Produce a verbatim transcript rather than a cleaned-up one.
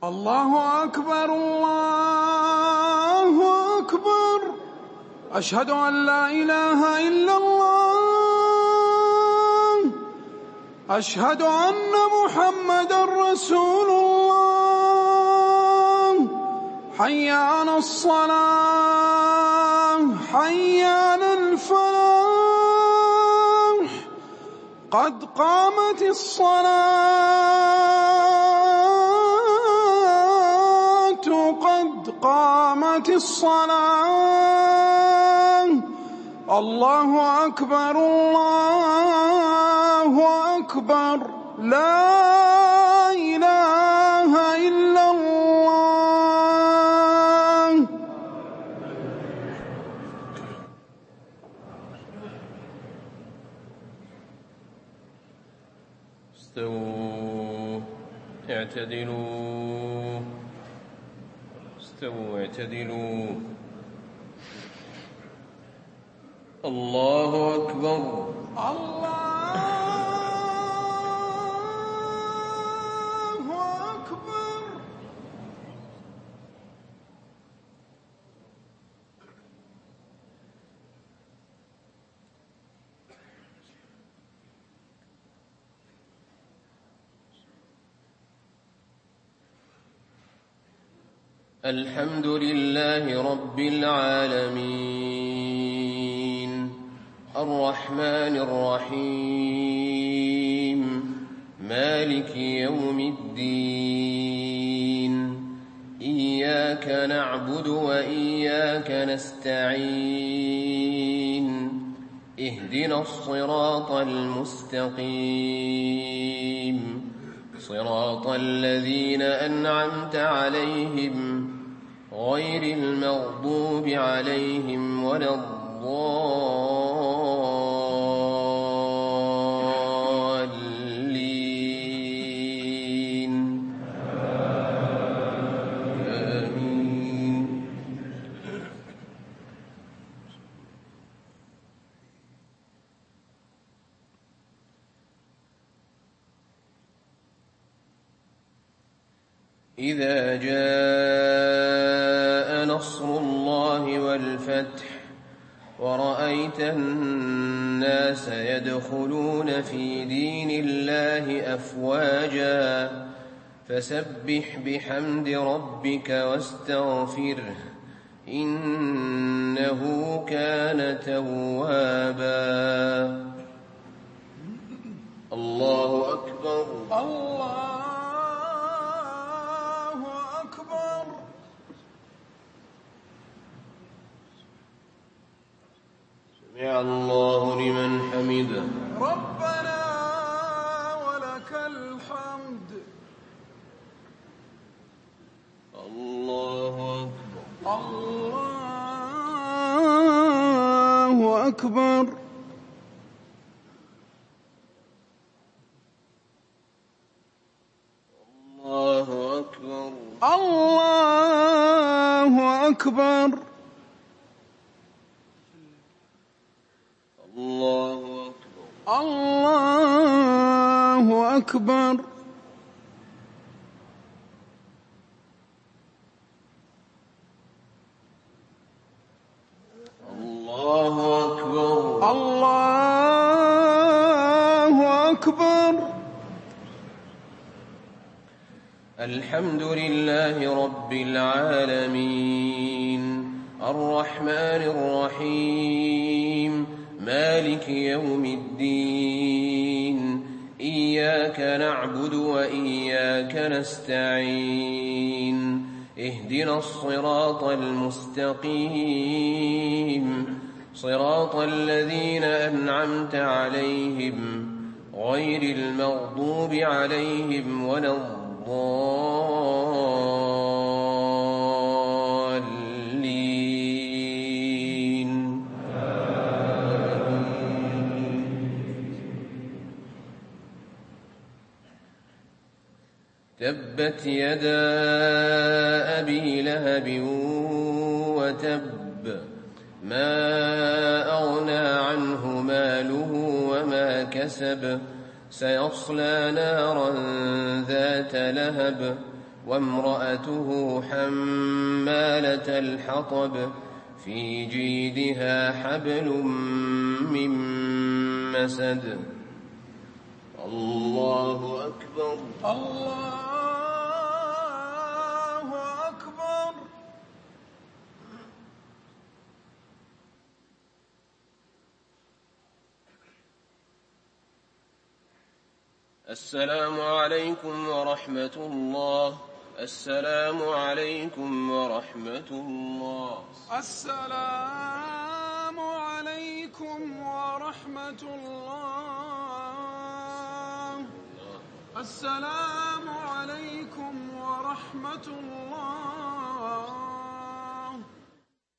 الله أكبر الله أكبر. أشهد أن لا إله إلا الله. أشهد أن محمدًا رسول الله. حي على الصلاة حي على الفلاح. قد قامت الصلاة قد قامت الصلاة. الله أكبر الله أكبر. لا إله إلا الله. استووا اعتدلوا استووا اعتدلوا. الله أكبر الله أكبر. الحمد لله رب العالمين الرحمن الرحيم مالك يوم الدين. إياك نعبد وإياك نستعين. اهدنا الصراط المستقيم صراط الذين أنعمت عليهم غير المغضوب عليهم ولا الضالين. آمين. إذا جاء نصر الله والفتح ورأيت الناس يدخلون في دين الله أفواجا فسبح بحمد ربك واستغفره إنه كان توابا. الله أكبر الله أكبر. سمع الله لمن حمده. ربنا ولك الحمد. الله أكبر الله أكبر. الله أكبر الله أكبر. الله أكبر الله أكبر. الله أكبر الله أكبر. الحمد لله رب العالمين الرحمن الرحيم مالك يوم الدين. إياك نعبد وإياك نستعين. اهدنا الصراط المستقيم صراط الذين أنعمت عليهم غير المغضوب عليهم ولا الضالين. تبت يدا أبي لهب وتب ما أغنى عنه ماله وما كسب سيصلى نارا ذات لهب وامرأته حمالة الحطب في جيدها حبل من مسد. الله أكبر. الله أكبر. السلام عليكم ورحمة الله. السلام عليكم ورحمة الله. السلام عليكم ورحمة الله. السلام عليكم ورحمة الله.